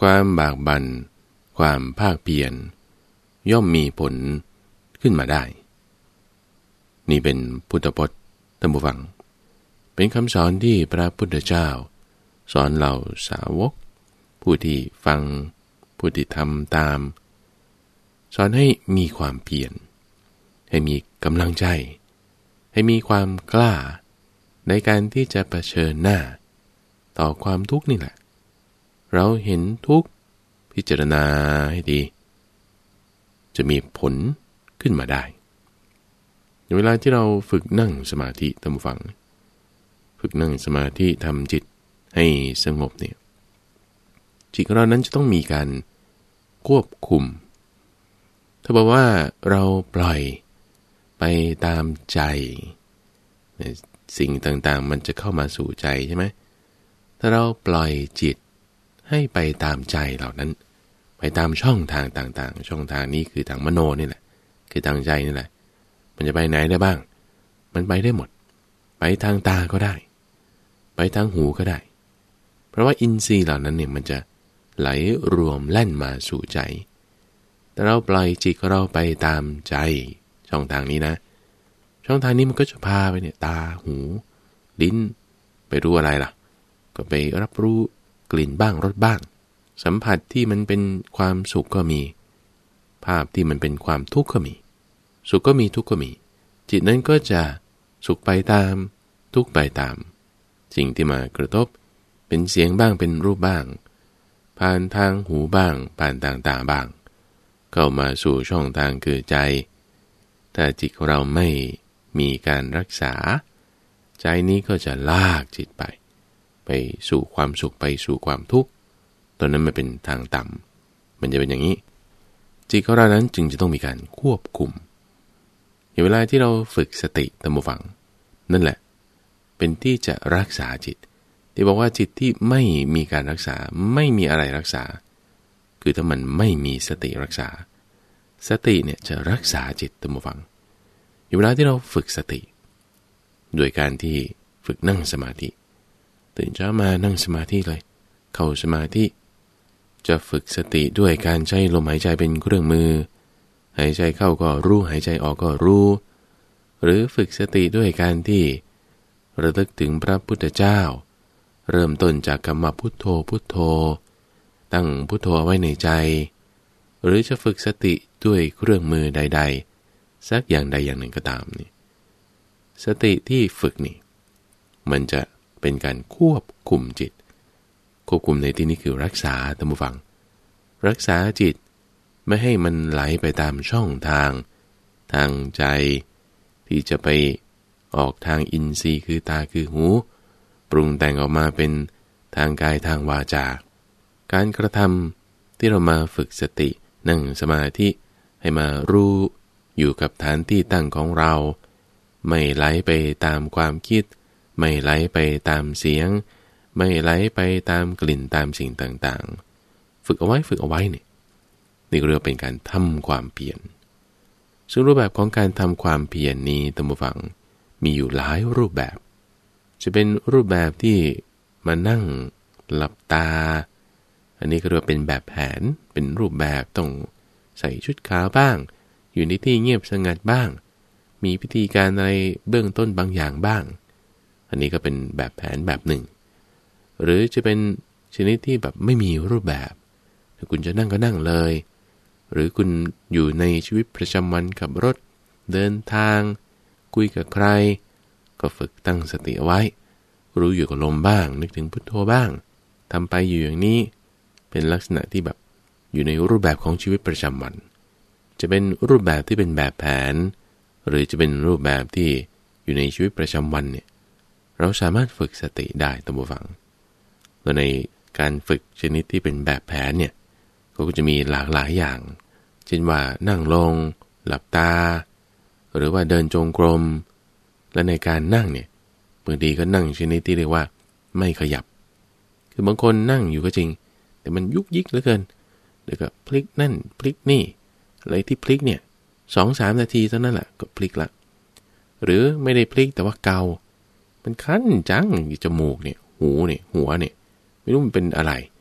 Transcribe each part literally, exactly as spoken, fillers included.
ความบากบั่นความภาคเพียรย่อมมีผลขึ้นมาได้นี่เป็นพุทธพจน์ท่านผู้ฟังเป็นคำสอนที่พระพุทธเจ้าสอนเหล่าสาวกผู้ที่ฟังผู้ที่ทำตามสอนให้มีความเพียรให้มีกำลังใจให้มีความกล้าในการที่จะเผชิญหน้าต่อความทุกข์นี่แหละเราเห็นทุกข์พิจารณาให้ดีจะมีผลขึ้นมาได้เวลาที่เราฝึกนั่งสมาธิท่านผู้ฟังฝึกนั่งสมาธิทำจิตให้สงบเนี่ยจิตของเรานั้นจะต้องมีการควบคุมถ้าบอกว่าเราปล่อยไปตามใจสิ่งต่างๆมันจะเข้ามาสู่ใจใช่ไหมถ้าเราปล่อยจิตให้ไปตามใจเหล่านั้นไปตามช่องทางต่างๆช่องทางนี้คือทางมโนนี่แหละคือทางใจนี่แหละมันจะไปไหนได้บ้างมันไปได้หมดไปทางตาก็ได้ไปทางหูก็ได้เพราะว่าอินทรีย์เหล่านั้นเนี่ยมันจะไหลรวมแล่นมาสู่ใจแต่เราปล่อยจิตของเราไปตามใจช่องทางนี้นะช่องทางนี้มันก็จะพาไปเนี่ยตาหูลิ้นไปรู้อะไรล่ะก็ไปรับรู้กลิ่นบ้างรสบ้างสัมผัสที่มันเป็นความสุขก็มีภาพที่มันเป็นความทุกข์ก็มีสุขก็มีทุกข์ก็มีจิตนั้นก็จะสุขไปตามทุกข์ไปตามสิ่งที่มากระทบเป็นเสียงบ้างเป็นรูปบ้างผ่านทางหูบ้างผ่านทางตาบ้างเข้ามาสู่ช่องทางคือใจถ้าจิตของเราไม่มีการรักษาใจนี้ก็จะลากจิตไปไปสู่ความสุขไปสู่ความทุกข์ตอนนั้นมันเป็นทางต่ำมันจะเป็นอย่างนี้จิตของเรานั้นจึงจะต้องมีการควบคุมอย่างเวลาที่เราฝึกสติตามบูฟังนั่นแหละเป็นที่จะรักษาจิตที่บอกว่าจิตที่ไม่มีการรักษาไม่มีอะไรรักษาคือถ้ามันไม่มีสติรักษาสติเนี่ยจะรักษาจิตตามบูฟังอย่างเวลาที่เราฝึกสติโดยการที่ฝึกนั่งสมาธิตื่นเช้ามานั่งสมาธิเลยเข้าสมาธิจะฝึกสติด้วยการใช้ลมหายใจเป็นเครื่องมือหายใจเข้าก็รู้หายใจออกก็รู้หรือฝึกสติด้วยการที่ระลึกถึงพระพุทธเจ้าเริ่มต้นจากคำว่าพุทโธพุทโธตั้งพุทโธไว้ในใจหรือจะฝึกสติด้วยเครื่องมือใดๆสักอย่างใดอย่างหนึ่งก็ตามนี่สติที่ฝึกนี่มันจะเป็นการควบคุมจิตควบคุมในที่นี้คือรักษาท่านผู้ฟังรักษาจิตไม่ให้มันไหลไปตามช่องทางทางใจที่จะไปออกทางอินทรีย์คือตาคือหูปรุงแต่งออกมาเป็นทางกายทางวาจาการกระทำที่เรามาฝึกสตินั่งสมาธิให้มารู้อยู่กับฐานที่ตั้งของเราไม่ไหลไปตามความคิดไม่ไหลไปตามเสียงไม่ไหลไปตามกลิ่นตามสิ่งต่างๆฝึกเอาไว้ฝึกเอาไว้เนี่ยนี่เรียกเป็นการทำความเพียรซึ่งรูปแบบของการทำความเพียรนี้ท่านผู้ฟังมีอยู่หลายรูปแบบจะเป็นรูปแบบที่มานั่งหลับตาอันนี้ก็เรียกว่าเป็นแบบแผนเป็นรูปแบบต้องใส่ชุดขาวบ้างอยู่ในที่เงียบสงัดบ้างมีพิธีการอะไรเบื้องต้นบางอย่างบ้างอันนี้ก็เป็นแบบแผนแบบหนึ่งหรือจะเป็นชนิดที่แบบไม่มีรูปแบบถ้าคุณจะนั่งก็นั่งเลยหรือคุณอยู่ในชีวิตประจำวันขับรถเดินทางคุยกับใครก็ฝึกตั้งสติเอาไว้รู้อยู่กับลมบ้างนึกถึงพุทโธบ้างทำไปอยู่อย่างนี้เป็นลักษณะที่แบบอยู่ในรูปแบบของชีวิตประจำวันจะเป็นรูปแบบที่เป็นแบบแผนหรือจะเป็นรูปแบบที่อยู่ในชีวิตประจำวันเนี่ยเราสามารถฝึกสติได้ตามผู้ฟังโดยในการฝึกชนิดที่เป็นแบบแผนเนี่ยก็จะมีหลากหลายอย่างเช่นว่านั่งลงหลับตาหรือว่าเดินจงกรมและในการนั่งเนี่ยบางทีก็นั่งชนิดที่เรียกว่าไม่ขยับคือบางคนนั่งอยู่ก็จริงแต่มันยุกยิกเหลือเกินเดี๋ยวก็พลิกนั่นพลิกนี่อะไรที่พลิกเนี่ยสองสามนาทีเท่านั้นแหละก็พลิกละหรือไม่ได้พลิกแต่ว่าเกามันคันจังจมูกเนี่ยหูเนี่ยหัวเนี่ยไม่รู้มันเป็นอะไร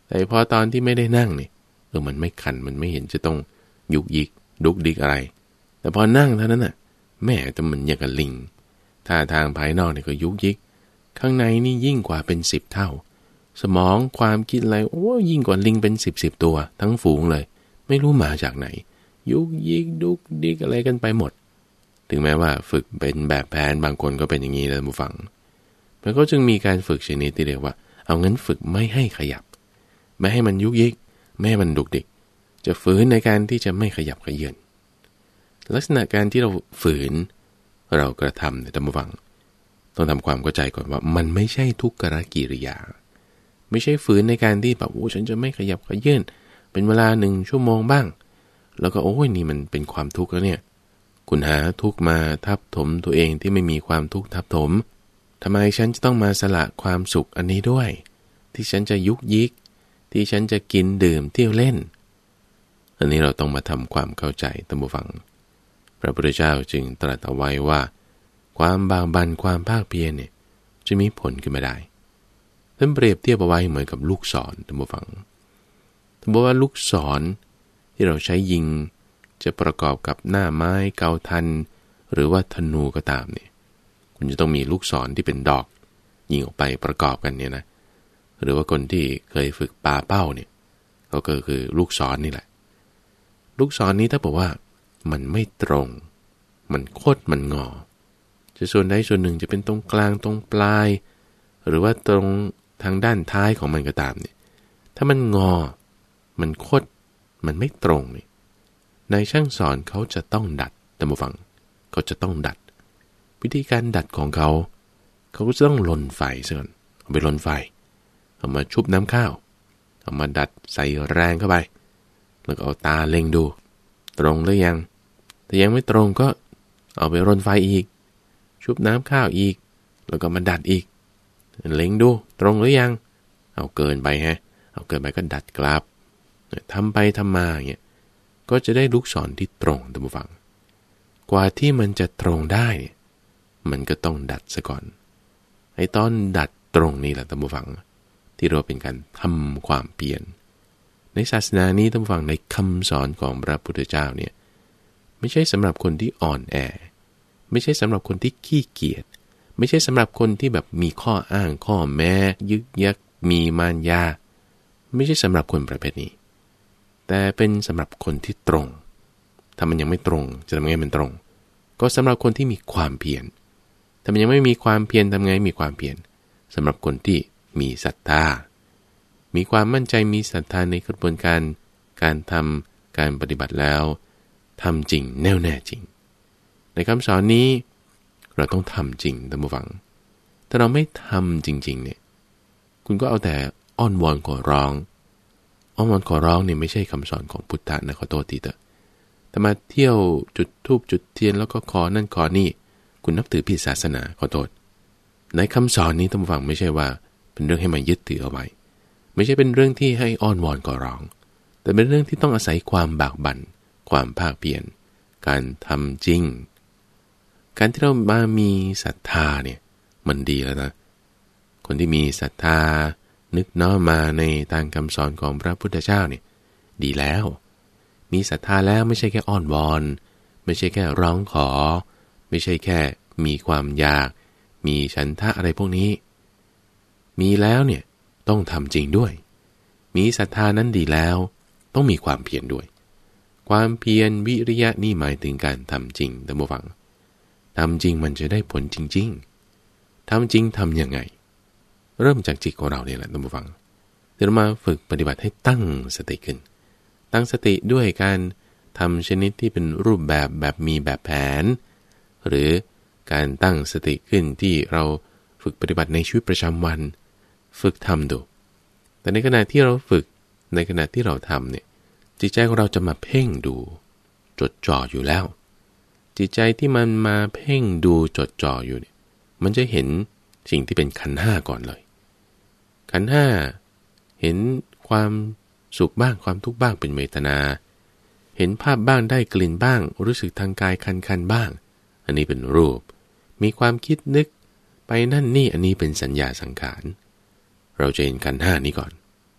แต่พอตอนที่ไม่ได้นั่งเนี่ยเออมันไม่คันมันไม่เห็นจะต้องยุกยิกดุกดิกอะไรแต่พอนั่งเท่านั้นน่ะแม่แต่มันอย่างกับลิงท่าทางภายนอกเนี่ยก็ยุกยิกข้างในนี่ยิ่งกว่าเป็นสิบเท่าสมองความคิดอะไรโอ้ยิ่งกว่าลิงเป็นสิบสิบตัวทั้งฝูงเลยไม่รู้มาจากไหนยุกยิกดุกดิกอะไรกันไปหมดถึงแม้ว่าฝึกเป็นแบบแผนบางคนก็เป็นอย่างนี้นะผู้ฟังมันก็จึงมีการฝึกชนิดที่เรียกว่าเอางั้นฝึกไม่ให้ขยับไม่ให้มันยุกยิกไม่ให้มันดุกดิกจะฝืนในการที่จะไม่ขยับขยื่นลักษณะการที่เราฝืนเรากระทำในธรรมวังต้องทำความเข้าใจก่อนว่ามันไม่ใช่ทุกขกิริยาไม่ใช่ฝืนในการที่แบบโอ้ฉันจะไม่ขยับขยื่นเป็นเวลาหนึ่งชั่วโมงบ้างแล้วก็โอ้ยนี่มันเป็นความทุกข์แล้วเนี่ยคุณหาทุกข์มาทับถมตัวเองที่ไม่มีความทุกข์ทับถมทำไมฉันจะต้องมาสละความสุขอันนี้ด้วยที่ฉันจะยุกยิกที่ฉันจะกินดื่มเที่ยวเล่นอันนี้เราต้องมาทำความเข้าใจท่านผู้ฟังพระพุทธเจ้าจึงตรัสเอาไว้ว่าความบากบั่นความภาคเพียรเนี่ยจะมีผลขึ้นมาได้ท่านเปรียบเทียบเอาไว้เหมือนกับลูกศรท่านผู้ฟังท่านบอกว่าลูกศรที่เราใช้ยิงจะประกอบกับหน้าไม้เกาทันหรือว่าธนูก็ตามเนี่ยคุณจะต้องมีลูกศรที่เป็นดอกยิงออกไปประกอบกันเนี่ยนะหรือว่าคนที่เคยฝึกปาเป้าเนี่ยก็คือลูกศรนี่แหละลูกศรนี้ถ้าบอกว่ามันไม่ตรงมันโคตรมันงอจะส่วนใดส่วนหนึ่งจะเป็นตรงกลางตรงปลายหรือว่าตรงทางด้านท้ายของมันก็ตามเนี่ยถ้ามันงอมันโคตรมันไม่ตรงเนี่ยในช่างสอนเขาจะต้องดัดตามฟังเขาจะต้องดัดวิธีการดัดของเขาเขาก็จะต้องลนไฟซะก่อนเอาไปลนไฟเอามาชุบน้ำข้าวเอามาดัดใส่แรงเข้าไปแล้วก็เอาตาเล็งดูตรงหรือยังแต่ยังไม่ตรงก็เอาไปรนไฟอีกชุบน้ำข้าวอีกแล้วก็มาดัดอีกเล็งดูตรงหรือยังเอาเกินไปฮะเอาเกินไปก็ดัดกลับทำไปทำมาอย่างเงี้ยก็จะได้ลูกศรที่ตรงท่านผู้ฟังกว่าที่มันจะตรงได้มันก็ต้องดัดซะก่อนไอ้ตอนดัดตรงนี้แหละท่านผู้ฟังที่เราเป็นการทำความเปลี่ยนในศาสนานี้ท่านผู้ฟังในคำสอนของพระพุทธเจ้าเนี่ยไม่ใช่สำหรับคนที่อ่อนแอไม่ใช่สำหรับคนที่ขี้เกียจไม่ใช่สำหรับคนที่แบบมีข้ออ้างข้อแม้ยึกยักมีมารยาไม่ใช่สำหรับคนประเภทนี้แต่เป็นสำหรับคนที่ตรงถ้ามันยังไม่ตรงจะทำไงมันตรงก็สำหรับคนที่มีความเพียรถ้ามันยังไม่มีความเพียรทำไงมีความเพียรสำหรับคนที่มีศรัทธามีความมั่นใจมีศรัทธาในกระบวนการการทำการปฏิบัติแล้วทำจริงแน่วแน่จริงในคำสอนนี้เราต้องทำจริงท่านผู้ฟังถ้าเราไม่ทำจริงๆเนี่ยคุณก็เอาแต่อ้อนวอนขอร้องอ้อนวอนขอร้องเนี่ยไม่ใช่คำสอนของพุทธะนะขอโทษทีเถอะแต่มาเที่ยวจุดธูปจุดเทียนแล้วก็ขอนั่นขอนี่คุณนับถือผิดศาสนาขอโทษในคำสอนนี้ท่านผู้ฟังไม่ใช่ว่าเป็นเรื่องให้มายึดถือเอาไว้ไม่ใช่เป็นเรื่องที่ให้อ้อนวอนขอร้องแต่เป็นเรื่องที่ต้องอาศัยความบากบั่นความภาคเพียรการทำจริงการที่เรามามีศรัทธาเนี่ยมันดีแล้วนะคนที่มีศรัทธานึกน้อมมาในทางคำสอนของพระพุทธเจ้าเนี่ยดีแล้วมีศรัทธาแล้วไม่ใช่แค่อ้อนวอนไม่ใช่แค่ร้องขอไม่ใช่แค่มีความอยากมีฉันทะอะไรพวกนี้มีแล้วเนี่ยต้องทำจริงด้วยมีศรัทธานั้นดีแล้วต้องมีความเพียรด้วยความเพียรวิริยะนี่หมายถึงการทำจริงท่านผู้ฟังทำจริงมันจะได้ผลจริงๆทำจริงทำยังไงเริ่มจากจิตของเราเนี่ยแหละท่านผู้ฟังเดี๋ยวมาฝึกปฏิบัติให้ตั้งสติขึ้นตั้งสติด้วยการทำชนิดที่เป็นรูปแบบแบบมีแบบแผนหรือการตั้งสติขึ้นที่เราฝึกปฏิบัติในชีวิตประจำวันฝึกทำดูแต่ในขณะที่เราฝึกในขณะที่เราทำเนี่ยจิตใจของเราจะมาเพ่งดูจดจ่ออยู่แล้วจิตใจที่มันมาเพ่งดูจดจ่ออยู่เนี่ยมันจะเห็นสิ่งที่เป็นขันธ์ห้าก่อนเลยขันธ์ห้าเห็นความสุขบ้างความทุกข์บ้างเป็นเวทนาเห็นภาพบ้างได้กลิ่นบ้างรู้สึกทางกายคันๆบ้างอันนี้เป็นรูปมีความคิดนึกไปนั่นนี่อันนี้เป็นสัญญาสังขารเราจะเห็นขันธ์ห้านี้ก่อน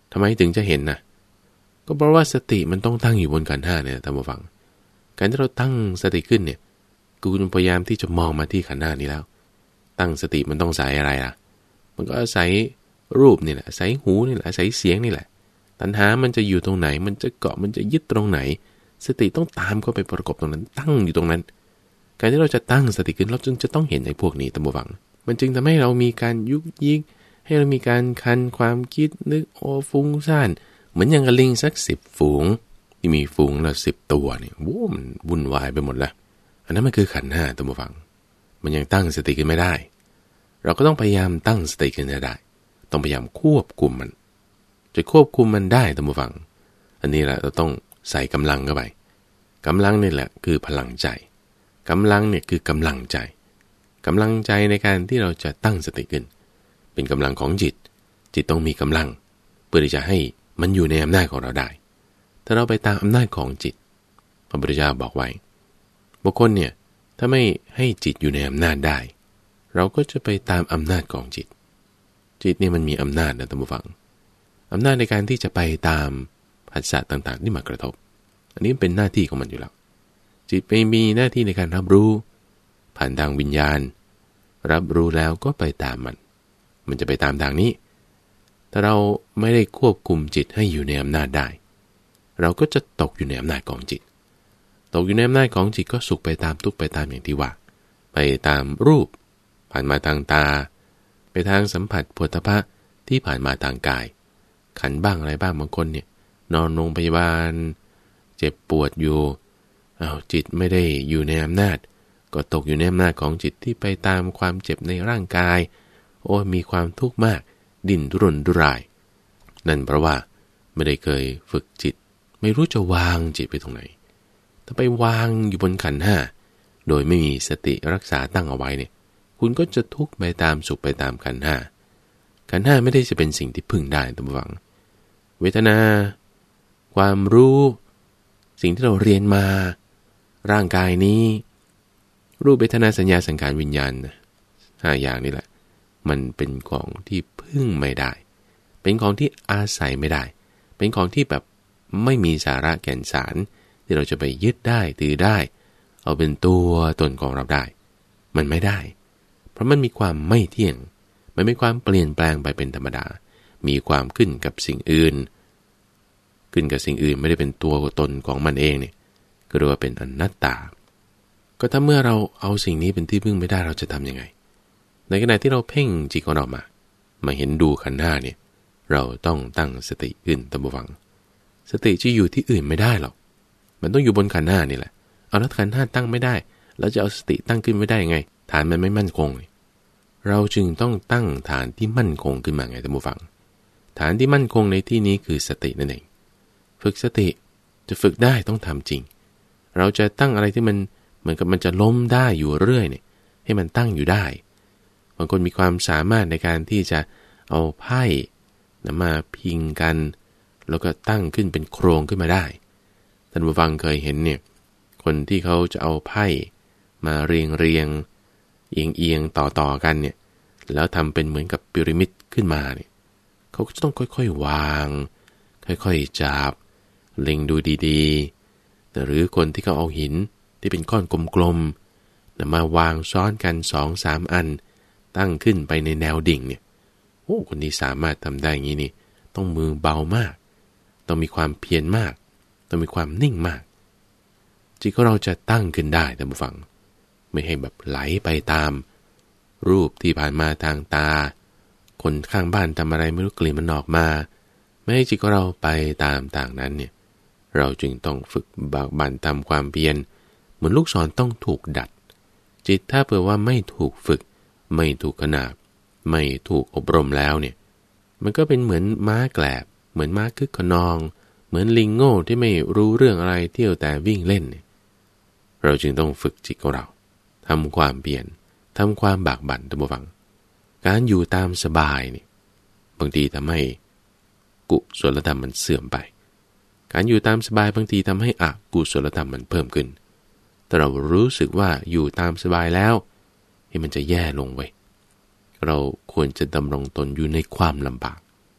ทำไมถึงจะเห็นนะก็เพราะว่าสติมันต้องตั้งอยู่บนขันธ์ห้าเนี่ยท่านผู้ฟังการที่เราตั้งสติขึ้นเนี่ยคุณพยายามที่จะมองมาที่ขันธ์ห้านี้แล้วตั้งสติมันต้องอาศัยอะไรล่ะมันก็อาศัยรูปนี่แหละอาศัยหูนี่แหละอาศัยเสียงนี่แหละตัณหามันจะอยู่ตรงไหนมันจะเกาะมันจะยึดตรงไหนสติต้องตามเข้าไปประกบตรงนั้นตั้งอยู่ตรงนั้นการที่เราจะตั้งสติขึ้นเราจึงจะต้องเห็นไอ้พวกนี้ท่านผู้ฟังมันจึงทำให้เรามีการยุกยิกให้เรามีการคันความคิดนึกโอ้ฟุ้งซ่านเหมือนอย่างกระลิงสักสิบฝูงที่มีฝูงละสิบตัวเนี่ยโว้มันวุ่นวายไปหมดแล้วอันนั้นมันคือขันธ์ห้าท่านผู้ฟังมันยังตั้งสติขึ้นไม่ได้เราก็ต้องพยายามตั้งสติขึ้นให้ได้ต้องพยายามควบคุมมันจะควบคุมมันได้ท่านผู้ฟังอันนี้แหละเราต้องใส่กำลังเข้าไปกำลังนี่แหละคือพลังใจกำลังเนี่ยคือกำลังใจกำลังใจในการที่เราจะตั้งสติขึ้นเป็นกำลังของจิตจิตต้องมีกำลังเพื่อที่จะให้มันอยู่ในอำนาจของเราได้ถ้าเราไปตามอำนาจของจิตพระพุทธเจ้าบอกไว้บุคคลเนี่ยถ้าไม่ให้จิตอยู่ในอำนาจได้เราก็จะไปตามอำนาจของจิตจิตนี่มันมีอำนาจนะท่านผู้ฟังอำนาจในการที่จะไปตามผัสสะต่างๆที่มากระทบอันนี้เป็นหน้าที่ของมันอยู่แล้วจิตไปมีหน้าที่ในการรับรู้ผ่านทางวิญญาณรับรู้แล้วก็ไปตามมันมันจะไปตามทางนี้ถ้าเราไม่ได้ควบคุมจิตให้อยู่ในอำนาจได้เราก็จะตกอยู่ในอำนาจของจิตตกอยู่ในอำนาจของจิตก็สุขไปตามทุกข์ไปตามอย่างที่ว่าไปตามรูปผ่านมาทางตาไปทางสัมผัสโผฏฐัพพะที่ผ่านมาทางกายขันบ้างอะไรบ้างบางคนเนี่ยนอนโรงพยาบาลเจ็บปวดอยู่อ้าวจิตไม่ได้อยู่ในอำนาจก็ตกอยู่ในอำนาจของจิตที่ไปตามความเจ็บในร่างกายโอ้มีความทุกข์มากดิ้นรนดุรายนั่นเพราะว่าไม่ได้เคยฝึกจิตไม่รู้จะวางจิตไปตรงไหนถ้าไปวางอยู่บนขันธ์ห้าโดยไม่มีสติรักษาตั้งเอาไว้เนี่ยคุณก็จะทุกข์ไปตามสุขไปตามขันธ์ห้าขันธ์ห้าไม่ได้จะเป็นสิ่งที่พึ่งได้ท่านผู้ฟังเวทนาความรู้สิ่งที่เราเรียนมาร่างกายนี้รูปเวทนาสัญญาสังขารวิญญาณห้าอย่างนี่แหละมันเป็นของที่พึ่งไม่ได้เป็นของที่อาศัยไม่ได้เป็นของที่แบบไม่มีสาระแก่นสารที่เราจะไปยึดได้ถือได้เอาเป็นตัวตนของเราได้มันไม่ได้เพราะมันมีความไม่เที่ยงมันมีความเปลี่ยนแปลงไปเป็นธรรมดามีความขึ้นกับสิ่งอื่นขึ้นกับสิ่งอื่นไม่ได้เป็นตัวตนของมันเองเนี่ยก็เรียกว่าเป็นอนัตตาก็ถ้าเมื่อเราเอาสิ่งนี้เป็นที่พึ่งไม่ได้เราจะทำยังไงในขณะที่เราเพ่งจิตของเรามามาเห็นดูขันธ์ห้าเนี่ยเราต้องตั้งสติขึ้นท่านผู้ฟังสติจะอยู่ที่อื่นไม่ได้หรอกมันต้องอยู่บนขันธ์ห้านี่แหละเอาแล้วขันธ์ห้าตั้งไม่ได้แล้วจะเอาสติตั้งขึ้นไม่ได้ยังไงฐานมันไม่มั่นคงเราจึงต้องตั้งฐานที่มั่นคงขึ้นมาไงท่านผู้ฟังฐานที่มั่นคงในที่นี้คือสตินั่นเองฝึกสติจะฝึกได้ต้องทำจริงเราจะตั้งอะไรที่มันเหมือนกับมันจะล้มได้อยู่เรื่อยเนี่ยให้มันตั้งอยู่ได้บางคนมีความสามารถในการที่จะเอาไพ่มาพิงกันแล้วก็ตั้งขึ้นเป็นโครงขึ้นมาได้ท่านผู้ฟังเคยเห็นเนี่ยคนที่เขาจะเอาไพ่มาเรียงเรียงเอียงเอียงต่อต่อกันเนี่ยแล้วทำเป็นเหมือนกับพีระมิดขึ้นมาเนี่ยเขาก็จะต้องค่อยๆวางค่อยๆจับเล็งดูดีๆหรือคนที่เขาเอาหินที่เป็นก้อนกลมๆมาวางซ้อนกัน สองสาม อันตั้งขึ้นไปในแนวดิ่งเนี่ยโอ้คนนี้สามารถทำได้อย่างนี้นี่ต้องมือเบามากต้องมีความเพียรมากต้องมีความนิ่งมากจิตของเราจะตั้งขึ้นได้ท่านผู้ฟังไม่ให้แบบไหลไปตามรูปที่ผ่านมาทางตาคนข้างบ้านทำอะไรไม่รู้กลิ่นมันออกมาไม่ให้จิตของเราไปตามต่างนั้นเนี่ยเราจึงต้องฝึกบากบั่นทำความเพียรเหมือนลูกศรต้องถูกดัดจิตถ้าเผื่อว่าไม่ถูกฝึกไม่ถูกขนาบไม่ถูกอบรมแล้วเนี่ยมันก็เป็นเหมือนม้าแกลบเหมือนม้าคึกขนองเหมือนลิงโง่ที่ไม่รู้เรื่องอะไรเที่ยวแต่วิ่งเล่นเนี่ยเราจึงต้องฝึกจิตของเราทำความเพียรทำความบากบั่นท่านผู้ฟังการอยู่ตามสบายเนี่ยบางทีทำให้กุศลธรรมมันเสื่อมไปการอยู่ตามสบายบางทีทำให้อกุศลธรรมมันเพิ่มขึ้นแต่เรารู้สึกว่าอยู่ตามสบายแล้วให้มันจะแย่ลงไว้เราควรจะดำรงตนอยู่ในความลำบาก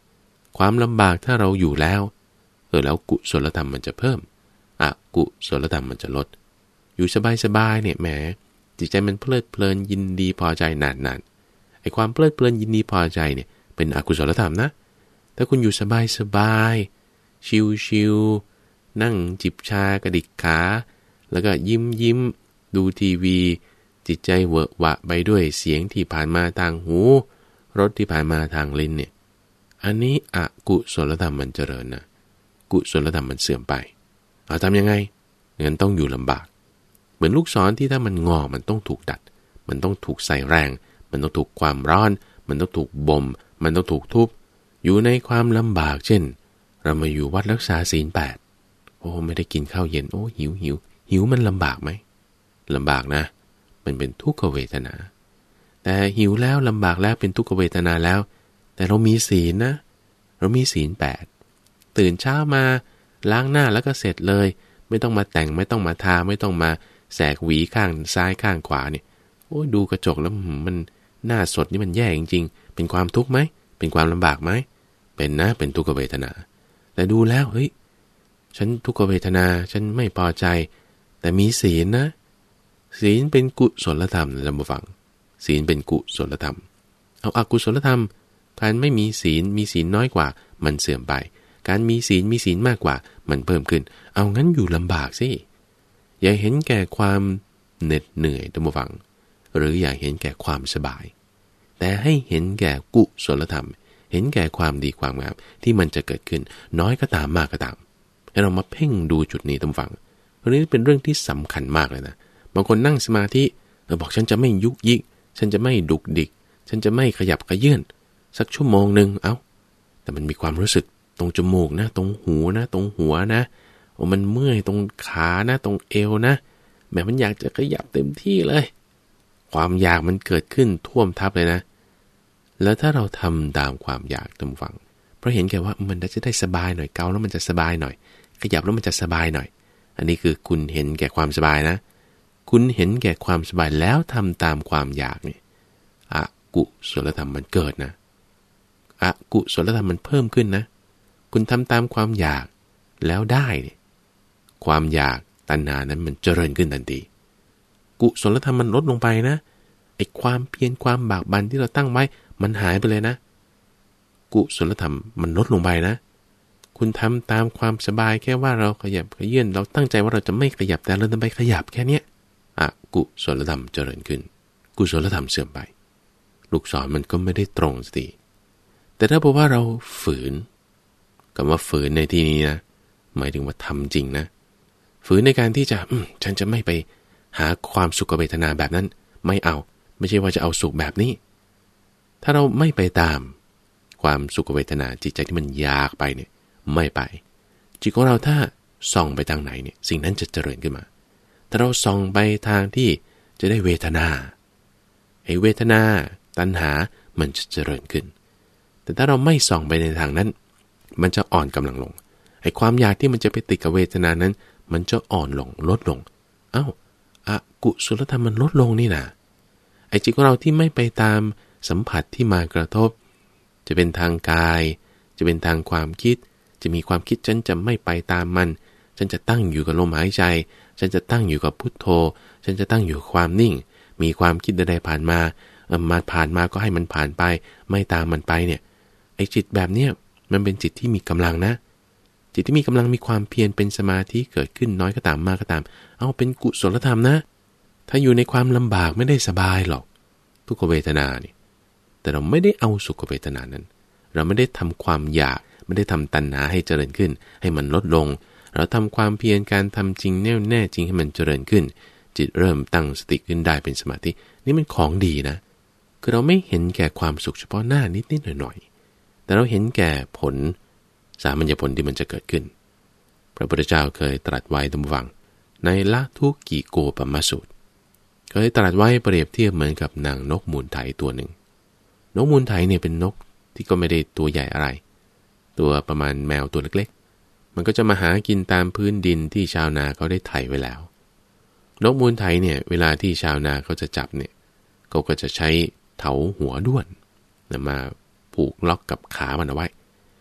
ความลำบากถ้าเราอยู่แล้วเออแล้วกุศลธรรมมันจะเพิ่มอกุศลธรรมมันจะลดอยู่สบายๆเนี่ยแหมจิตใจมันเพลิดเพลินยินดีพอใจนานๆไอ้ความเพลิดเพลินยินดีพอใจเนี่ยเป็นอกุศลธรรมนะถ้าคุณอยู่สบายๆชิลๆนั่งจิบชากระดิกขาแล้วก็ยิ้มยิ้มดูทีวีจิตใจเวอะหวะไปด้วยเสียงที่ผ่านมาทางหูรสที่ผ่านมาทางลิ้นเนี่ยอันนี้อกุศลธรรมมันเจริญนะกุศลธรรมมันเสื่อมไปเอาทำยังไงงั้นต้องอยู่ลำบากเหมือนลูกศรที่ถ้ามันงอมันต้องถูกดัดมันต้องถูกใส่แรงมันต้องถูกความร้อนมันต้องถูกบ่มมันต้องถูกทุบอยู่ในความลำบากเช่นเรามาอยู่วัดรักษาศีลแปดโอ้ไม่ได้กินข้าวเย็นโอ้หิวหิวหิวมันลำบากไหมลำบากนะมันเป็นทุกขเวทนาแต่หิวแล้วลำบากแล้วเป็นทุกขเวทนาแล้วแต่เรามีศีลนะเรามีศีลแปดตื่นเช้ามาล้างหน้าแล้วก็เสร็จเลยไม่ต้องมาแต่งไม่ต้องมาทาไม่ต้องมาแสกหวีข้างซ้ายข้างขวาเนี่ยโอ้ดูกระจกแล้วมันหน้าสดนี่มันแย่จริงๆเป็นความทุกข์ไหมเป็นความลำบากไหมเป็นนะเป็นทุกขเวทนาแต่ดูแล้วเฮ้ยฉันทุกขเวทนาฉันไม่พอใจแต่มีศีลนะศีลเป็นกุศลธรรมนะท่านผู้ฟังศีลเป็นกุศลธรรมเอาอกุศลธรรมการไม่มีศีลมีศีลน้อยกว่ามันเสื่อมไปการมีศีลมีศีลมากกว่ามันเพิ่มขึ้นเอางั้นอยู่ลำบากสิอย่าเห็นแก่ความเหน็ดเหนื่อยท่านผู้ฟังหรืออย่าเห็นแก่ความสบายแต่ให้เห็นแก่กุศลธรรมเห็นแก่ความดีความงามที่มันจะเกิดขึ้นน้อยก็ตามมากก็ตามให้เรามาเพ่งดูจุดนี้ท่านผู้ฟังเพราะนี้เป็นเรื่องที่สำคัญมากเลยนะบางคนนั่งสมาธิเออบอกฉันจะไม่ยุกยิกฉันจะไม่ดุกดิกฉันจะไม่ขยับขยื่นสักชั่วโมงนึงเอ้าแต่มันมีความรู้สึกตรงจมูกนะตรงหูนะตรงหัวนะโอ้มันเมื่อยตรงขานะตรงเอวนะแม้มันอยากจะขยับเต็มที่เลยความอยากมันเกิดขึ้นท่วมทับเลยนะแล้วถ้าเราทำตามความอยากตามฝังเพราะเห็นแก่ว่ามันจะได้สบายหน่อยเกาแล้วมันจะสบายหน่อยขยับแล้วมันจะสบายหน่อยอันนี้คือคุณเห็นแก่ความสบายนะคุณเห็นแก่ความสบายแล้วทำตามความอยากเนี่ยอกุศลธรรมมันเกิดนะอกุศลธรรมมันเพิ่มขึ้นนะคุณทำตามความอยากแล้วได้เนี่ยความอยากตัณหานั้นมันเจริญขึ้นทันทีกุศลธรรมมันลดลงไปนะไอ้ความเพียรความบากบั่นที่เราตั้งไว้มันหายไปเลยนะกุศลธรรมมันลดลงไปนะคุณทำตามความสบายแค่ว่าเราขยับขยื่นเราตั้งใจว่าเราจะไม่ขยับแต่เราจะไปขยับแค่เนี้ยอกุศลธรรมเจริญขึ้นกุศลธรรมเสื่อมไปลูกศรมันก็ไม่ได้ตรงสักทีแต่ถ้าบอกว่าเราฝืนคำว่าฝืนในที่นี้นะหมายถึงว่าทำจริงนะฝืนในการที่จะฉันจะไม่ไปหาความสุขเวทนาแบบนั้นไม่เอาไม่ใช่ว่าจะเอาสุขแบบนี้ถ้าเราไม่ไปตามความสุขเวทนาจิตใจที่มันอยากไปเนี่ยไม่ไปจิตของเราถ้าส่องไปทางไหนเนี่ยสิ่งนั้นจะเจริญขึ้นมาถ้าเราส่องไปทางที่จะได้เวทนาไอ้เวทนาตัณหามันจะเจริญขึ้นแต่ถ้าเราไม่ส่องไปในทางนั้นมันจะอ่อนกำลังลงไอ้ความอยากที่มันจะไปติดกับเวทนานั้นมันจะอ่อนลงลดลงเอ้าอกุศลธรรมมันลดลงนี่นะไอ้จิตของเราที่ไม่ไปตามสัมผัสที่มากระทบจะเป็นทางกายจะเป็นทางความคิดจะมีความคิดฉันจะไม่ไปตามมันฉันจะตั้งอยู่กับลมหายใจฉันจะตั้งอยู่กับพุทโธฉันจะตั้งอยู่กับความนิ่งมีความคิดใดๆผ่านมาเออมาผ่านมาก็ให้มันผ่านไปไม่ตามมันไปเนี่ยไอ้จิตแบบเนี้ยมันเป็นจิตที่มีกำลังนะจิตที่มีกำลังมีความเพียรเป็นสมาธิเกิดขึ้นน้อยก็ตามมากก็ตามเอาเป็นกุศลธรรมนะถ้าอยู่ในความลำบากไม่ได้สบายหรอกทุกขเวทนานี่แต่เราไม่ได้เอาสุขเวทนานั้นเราไม่ได้ทำความอยากไม่ได้ทำตัณหาให้เจริญขึ้นให้มันลดลงเราทำความเพียรการทำจริงแน่วแน่จริงให้มันเจริญขึ้นจิตเริ่มตั้งสติขึ้นได้เป็นสมาธินี่มันของดีนะคือเราไม่เห็นแก่ความสุขเฉพาะหน้านิดๆหน่อยๆแต่เราเห็นแก่ผลสามัญญผลที่มันจะเกิดขึ้นพระพุทธเจ้าเคยตรัสไว้ตามวังในละทุกกิโกปมสูตรเคยตรัสไว้เปรียบเทียบเหมือนกับนางนกมูลไถตัวหนึ่งนกมูลไถเนี่ยเป็นนกที่ก็ไม่ได้ตัวใหญ่อะไรตัวประมาณแมวตัวเล็กๆมันก็จะมาหากินตามพื้นดินที่ชาวนาเขาได้ไถไว้แล้วนกมูลไถเนี่ยเวลาที่ชาวนาเขาจะจับเนี่ยเขาก็จะใช้เถาหัวด้วนมาผูกล็อกกับขามันเอาไว้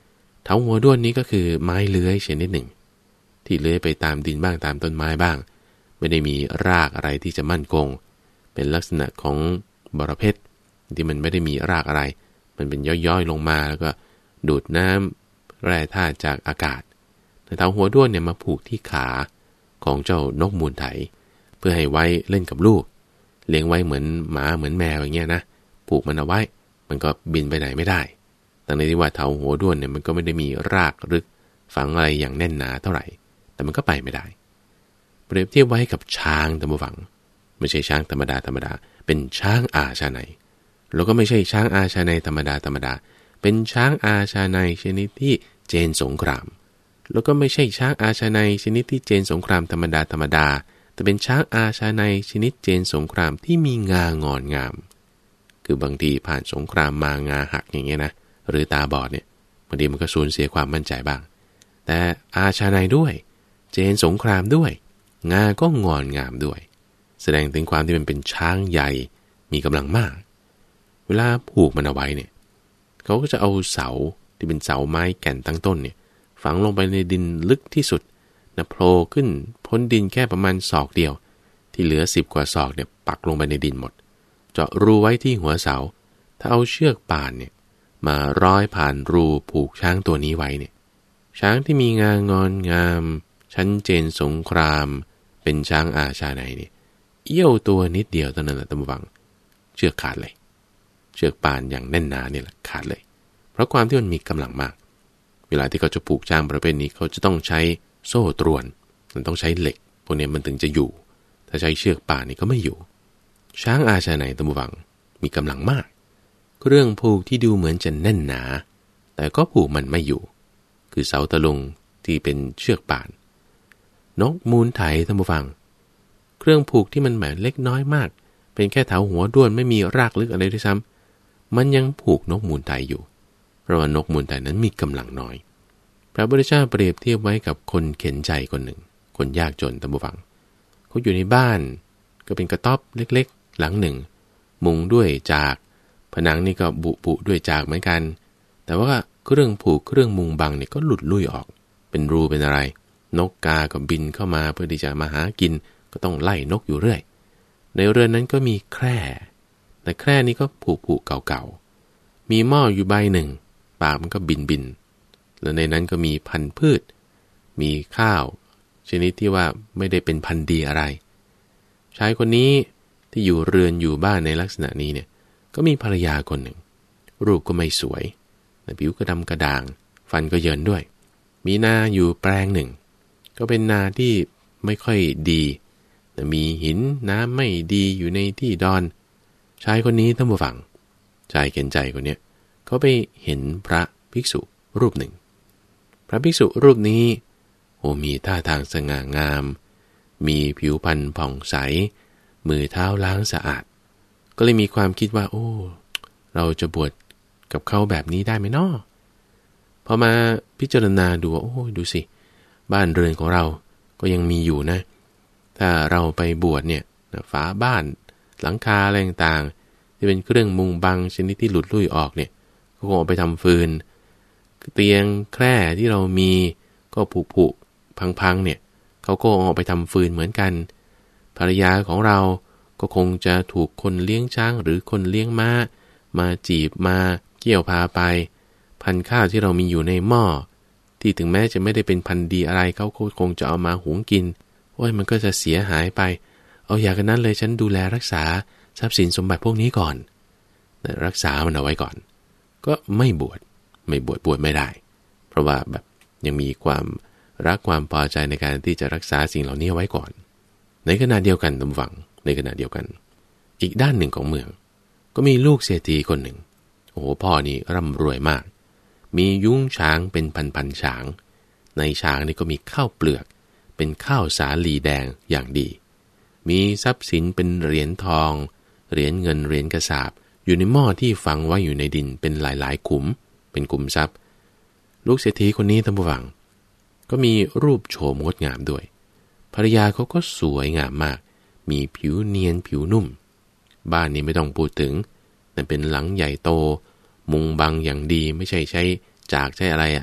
าหัวด้วนนี้ก็คือไม้เลื้อยชนิดหนึ่งที่เลื้อยไปตามดินบ้างตามต้นไม้บ้างไม่ได้มีรากอะไรที่จะมั่นคงเป็นลักษณะของบรเพชรที่มันไม่ได้มีรากอะไรมันเป็นย่อยๆลงมาแล้วก็ดูดน้ำแร่ธาตุจากอากาศแต่เท้าหัวด้วนเนี่ยมาผูกที่ขาของเจ้านกมูลไถเพื่อให้ไว้เล่นกับลูกเลี้ยงไว้เหมือนหมาเหมือนแมวอย่างเงี้ยนะผูกมันเอาไว้มันก็บินไปไหนไม่ได้แต่ในที่ว่าเท้าหัวด้วนเนี่ยมันก็ไม่ได้มีรากลึกฝังอะไรอย่างแน่นหนาเท่าไหร่แต่มันก็ไปไม่ได้เปรียบเทียบไว้กับช้างตะมวังไม่ใช่ช้างธรรมดาธรรมดาเป็นช้างอาชาไนแล้วก็ไม่ใช่ช้างอาชาไนธรรมดาธรรมดาเป็นช้างอาชาไนชนิดที่เจนสงครามแล้วก็ไม่ใช่ช้างอาชาไนชนิดที่เจนสงครามธรรมดาธรรมดาแต่เป็นช้างอาชาไนชนิดเจนสงครามที่มีงางอนงามคือบางทีผ่านสงครามมางาหักอย่างเงี้ยนะหรือตาบอดเนี่ยบางทีมันก็สูญเสียความมั่นใจบ้างแต่อาชาไนด้วยเจนสงครามด้วยงาก็งอนงามด้วยแสดงถึงความที่มันเป็นช้างใหญ่มีกำลังมากเวลาผูกมันเอาไว้เนี่ยเขาก็จะเอาเสาที่เป็นเสาไม้แก่นตั้งต้นเนี่ยฝังลงไปในดินลึกที่สุดนะโผล่ขึ้นพ้นดินแค่ประมาณศอกเดียวที่เหลือสิบกว่าศอกเนี่ยปักลงไปในดินหมดเจาะรูไว้ที่หัวเสาถ้าเอาเชือกป่านเนี่ยมาร้อยผ่านรูผูกช้างตัวนี้ไว้เนี่ยช้างที่มีงางอนงามชัดเจนสงครามเป็นช้างอาชาไนเนี่ยเอี้ยวตัวนิดเดียวเท่านั้นแหละตะวังเชือกขาดเลยเชือกป่านอย่างแน่นหนาเนี่ยแหละขาดเลยเพราะความที่มันมีกำลังมากเวลาที่เขาจะผูกช้างประเภทนี้เขาจะต้องใช้โซ่ตรวนมันต้องใช้เหล็กพวกนี้มันถึงจะอยู่ถ้าใช้เชือกป่านนี่ก็ไม่อยู่ช้างอาชาไนตะวังมีกำลังมากเครื่องผูกที่ดูเหมือนจะแน่นหนาแต่ก็ผูกมันไม่อยู่คือเสาตะลุงที่เป็นเชือกป่านนกมูลไถท่านผู้ฟังเครื่องผูกที่มันแหมเล็กน้อยมากเป็นแค่เถาหัวด้วนไม่มีรากลึกอะไรด้วยซ้ำมันยังผูกนกมูลไถอยู่เพราะว่านกมูลไถนั้นมีกำลังน้อยพระพุทธเจ้าเปรียบเทียบไว้กับคนเข็นใจคนหนึ่งคนยากจนท่านผู้ฟังเขาอยู่ในบ้านก็เป็นกระต๊อบเล็กๆหลังหนึ่งมุงด้วยจากผนังนี่ก็บุบุด้วยจากเหมือนกันแต่ว่าเครื่องผูกเครื่องมุงบังเนี่ยก็หลุดลุ่ยออกเป็นรูเป็นอะไรนกกาก็บินเข้ามาเพื่อที่จะมาหากินก็ต้องไล่นกอยู่เรื่อยในเรือนนั้นก็มีแคร่แต่แคร่นี้ก็ผุผุเก่าๆมีหม้ออยู่ใบหนึ่งปากมันก็บินบินแล้วในนั้นก็มีพันธุ์พืชมีข้าวชนิดที่ว่าไม่ได้เป็นพันธุ์ดีอะไรชายคนนี้ที่อยู่เรือนอยู่บ้านในลักษณะนี้เนี่ยก็มีภรรยาคนหนึ่งรูปก็ไม่สวยแต่ผิวก็ดำกระด่างฟันก็เยินด้วยมีนาอยู่แปลงหนึ่งก็เป็นนาที่ไม่ค่อยดีแต่มีหินน้ำไม่ดีอยู่ในที่ดอนชายคนนี้ท่านผู้ฟังชายเข็นใจคนนี้เขาไปเห็นพระภิกษุรูปหนึ่งพระภิกษุรูปนี้โอ้มีท่าทางสง่างามมีผิวพรรณผ่องใสมือเท้าล้างสะอาดก็เลยมีความคิดว่าโอ้เราจะบวชกับเขาแบบนี้ได้ไหมน้อพอมาพิจารณาดูโอ้ดูสิบ้านเรือนของเราก็ยังมีอยู่นะถ้าเราไปบวชเนี่ยฝาบ้านหลังคาอะไรต่างๆที่เป็นเครื่องมุงบังชนิดที่หลุดลุ่ยออกเนี่ยก็คงเอาไปทำฟืนเตียงแคร่ที่เรามีก็ผุผุพังๆเนี่ยเขาก็เอาไปทำฟืนเหมือนกันภรรยาของเราก็คงจะถูกคนเลี้ยงช้างหรือคนเลี้ยงม้ามาจีบมาเกี่ยวพาไปพันข้าวที่เรามีอยู่ในหม้อที่ถึงแม้จะไม่ได้เป็นพันธุ์ดีอะไรเขาคงจะเอามาหุงกินโอ้ยมันก็จะเสียหายไปเอาอย่างนั้นเลยฉันดูแลรักษาทรัพย์สินสมบัติพวกนี้ก่อนรักษามันเอาไว้ก่อนก็ไม่บวชไม่บวชบวชไม่ได้เพราะว่าแบบยังมีความรักความพอใจในการที่จะรักษาสิ่งเหล่านี้ไว้ก่อนในขณะเดียวกันตำฝังในขณะเดียวกันอีกด้านหนึ่งของเมืองก็มีลูกเศรษฐีคนหนึ่งโอ้โหพ่อนี่ร่ำรวยมากมียุ้งช้างเป็นพันๆช้างในช้างนี่ก็มีข้าวเปลือกเป็นข้าวสาลีแดงอย่างดีมีทรัพย์สินเป็นเหรียญทองเหรียญเงินเหรียญกระสาบอยู่ในหม้อที่ฝังไว้อยู่ในดินเป็นหลายๆขุมเป็นขุมทรัพย์ลูกเศรษฐีคนนี้ท่านผู้ฟังก็มีรูปโฉมงดงามด้วยภรรยาเขาก็สวยงามมากมีผิวเนียนผิวนุ่มบ้านนี้ไม่ต้องพูดถึงแต่เป็นหลังใหญ่โตมุงบังอย่างดีไม่ใช่ใช้จากใช้อะไรอ่ะ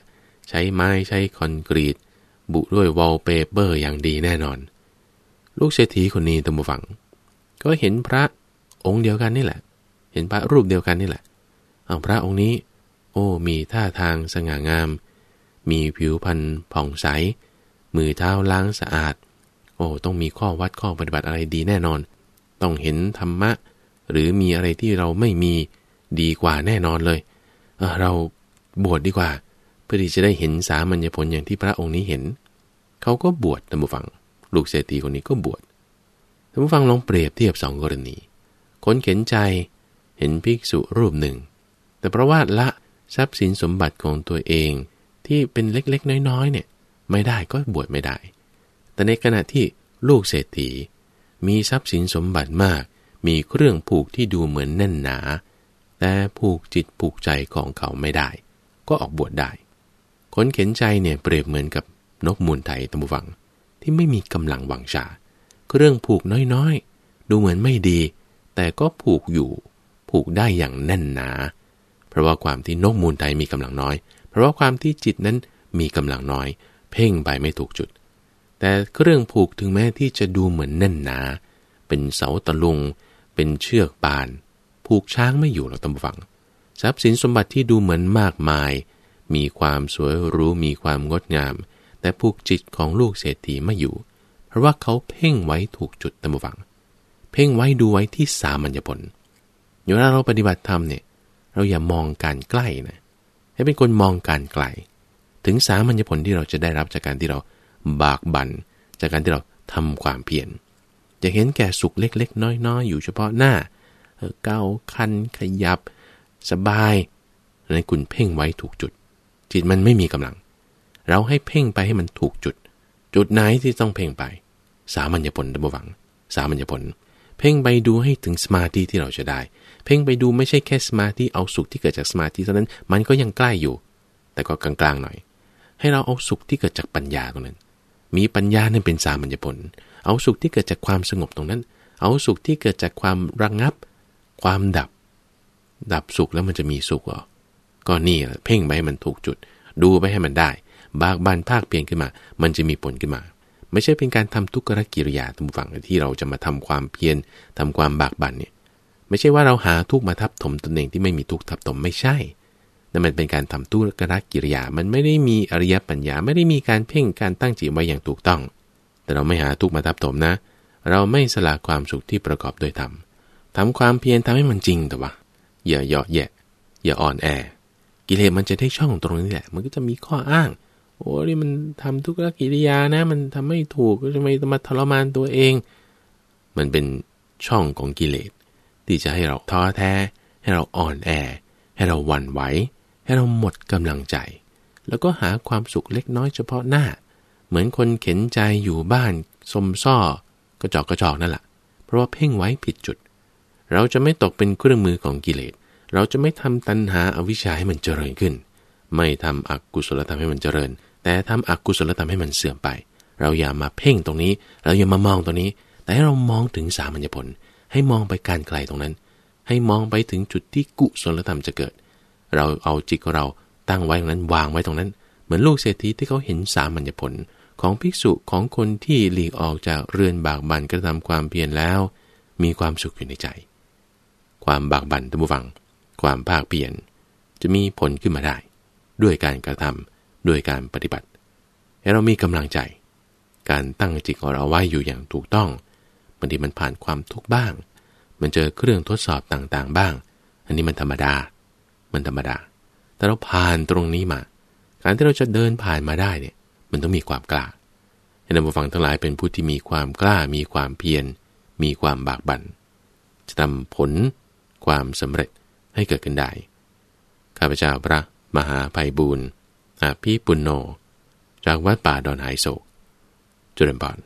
ใช้ไม้ใช้คอนกรีตบุด้วยวอลเปเปอร์อย่างดีแน่นอนลูกเศรษฐีคนนี้ตามฝังก็เห็นพระองค์เดียวกันนี่แหละเห็นพระรูปเดียวกันนี่แหละเอาพระองค์นี้โอ้มีท่าทางสง่างามมีผิวพรรณผ่องใสมือเท้าล้างสะอาดโอ้ต้องมีข้อวัดข้อปฏิบัติอะไรดีแน่นอนต้องเห็นธรรมะหรือมีอะไรที่เราไม่มีดีกว่าแน่นอนเลยเออเราบวชดีกว่าเพื่อที่จะได้เห็นสามัญญผลอย่างที่พระองค์นี้เห็นเขาก็บวชท่านผู้ฟังลูกเศรษฐีคนนี้ก็บวชท่านผู้ฟังลองเปรียบเทียบสองกรณีคนเข็นใจเห็นภิกษุรูปหนึ่งแต่เพราะว่าละทรัพย์สินสมบัติของตัวเองที่เป็นเล็กๆน้อยๆเนี่ยไม่ได้ก็บวชไม่ได้แต่ในขณะที่ลูกเศรษฐีมีทรัพย์สินสมบัติมากมีเครื่องผูกที่ดูเหมือนแน่นหนาแต่ผูกจิตผูกใจของเขาไม่ได้ก็ออกบวชได้คนเข็นใจเนี่ยเปรียบเหมือนกับนกมูลไถตะมูฟังที่ไม่มีกำลังวังชาเครื่องผูกน้อยๆดูเหมือนไม่ดีแต่ก็ผูกอยู่ผูกได้อย่างแน่นหนาเพราะว่าความที่นกมูลไถมีกำลังน้อยเพราะว่าความที่จิตนั้นมีกำลังน้อยเพ่งไปไม่ถูกจุดแต่เครื่องผูกถึงแม้ที่จะดูเหมือนแน่นหนาเป็นเสาตะลุงเป็นเชือกปานผูกช้างไม่อยู่หรอกตะมูฟังทรัพย์สินสมบัติที่ดูเหมือนมากมายมีความสวยหรูมีความงดงามแต่ผูกจิตของลูกเศรษฐีไม่อยู่เพราะว่าเขาเพ่งไว้ถูกจุดตามฟังเพ่งไว้ดูไว้ที่สามัญญผลเวลาเราปฏิบัติธรรมเนี่ยเราอย่ามองการใกล้นะให้เป็นคนมองการไกลถึงสามัญญผลที่เราจะได้รับจากการที่เราบากบั่นจากการที่เราทำความเพียรอย่าเห็นแก่สุขเล็กๆน้อยๆอยู่เฉพาะหน้าเออเกาคันขยับสบายนั้นคุณเพ่งไว้ถูกจุดจิตมันไม่มีกำลังเราให้เพ่งไปให้มันถูกจุดจุดไหนที่ต้องเพ่งไปสามัญญผลดับหวังสามัญญผลเพ่งไปดูให้ถึงสมาธิที่เราจะได้เพ่งไปดูไม่ใช่แค่สมาธิเอาสุขที่เกิดจากสมาธิเท่านั้นมันก็ยังใกล้อยู่แต่ก็กลางๆหน่อยให้เราเอาสุขที่เกิดจากปัญญาตรงนั้นมีปัญญานั่นเป็นสามัญญผลเอาสุขที่เกิดจากความสงบตรงนั้นเอาสุขที่เกิดจากความระงับความดับดับสุขแล้วมันจะมีสุขหรอก็นี่แหละเพ่งไปให้มันถูกจุดดูไปให้มันได้บากบั่นภาคเพียรขึ้นมามันจะมีผลขึ้นมาไม่ใช่เป็นการทำทุกขกิริยาตามฝั่งที่เราจะมาทำความเพียรทำความบากบั่นเนี่ยไม่ใช่ว่าเราหาทุกข์มาทับถมตนเองที่ไม่มีทุกข์ทับถมไม่ใช่นั่นมันเป็นการทำทุกขกิริยามันไม่ได้มีอริยปัญญาไม่ได้มีการเพ่งการตั้งจิตไว้อย่างถูกต้องแต่เราไม่หาทุกข์มาทับถมนะเราไม่สละความสุขที่ประกอบด้วยธรรมทำความเพียรทำให้มันจริงแต่ว่าอย่าเหยาะแยะอย่าอ่อนแอกิเลสมันจะได้ช่องตรงนี้แหละมันก็จะมีข้ออ้างโอ้นี่มันทำทุกขกิริยานะมันทำไม่ถูกทำไมต้องมาทรมานตัวเองมันเป็นช่องของกิเลสที่จะให้เราท้อแท้ให้เราอ่อนแอให้เราหวั่นไหวให้เราหมดกำลังใจแล้วก็หาความสุขเล็กน้อยเฉพาะหน้าเหมือนคนเข็นใจอยู่บ้านสมซ้อกระจอกกระจอกนั่นแหละเพราะว่าเพ่งไว้ผิดจุดเราจะไม่ตกเป็นเครื่องมือของกิเลสเราจะไม่ทำตัณหาอวิชชาให้มันเจริญขึ้นไม่ทำอกุศลธรรมให้มันเจริญแต่ทำอกุศลธรรมให้มันเสื่อมไปเราอย่ามาเพ่งตรงนี้เราอย่ามามองตรงนี้แต่ให้เรามองถึงสามัญญผลให้มองไปการไกลตรงนั้นให้มองไปถึงจุดที่กุศลธรรมจะเกิดเราเอาจิตของเราตั้งไว้ตรงนั้นวางไว้ตรงนั้นเหมือนลูกเศรษฐีที่เขาเห็นสามัญญผลของภิกษุของคนที่หลีกออกจากเรือนบากบั่นกระทำความเพียรแล้วมีความสุขอยู่ในใจความบากบั่นท่านผู้ฟังความภาคเพียรจะมีผลขึ้นมาได้ด้วยการกระทำด้วยการปฏิบัติให้เรามีกำลังใจการตั้งจิตของเราไว้อยู่อย่างถูกต้องบางทีมันผ่านความทุกข์บ้างมันเจอเครื่องทดสอบต่างๆบ้างอันนี้มันธรรมดามันธรรมดาแต่เราผ่านตรงนี้มาการที่เราจะเดินผ่านมาได้เนี่ยมันต้องมีความกล้าให้ท่านผู้ฟังทั้งหลายเป็นผู้ที่มีความกล้ามีความเพียรมีความบากบั่นจะทำผลความสำเร็จให้เกิดขึ้นได้ข้าพเจ้าพระมหาไพบูลย์อภิปุณโญจากวัดป่าดอนไหโศกเจริญพร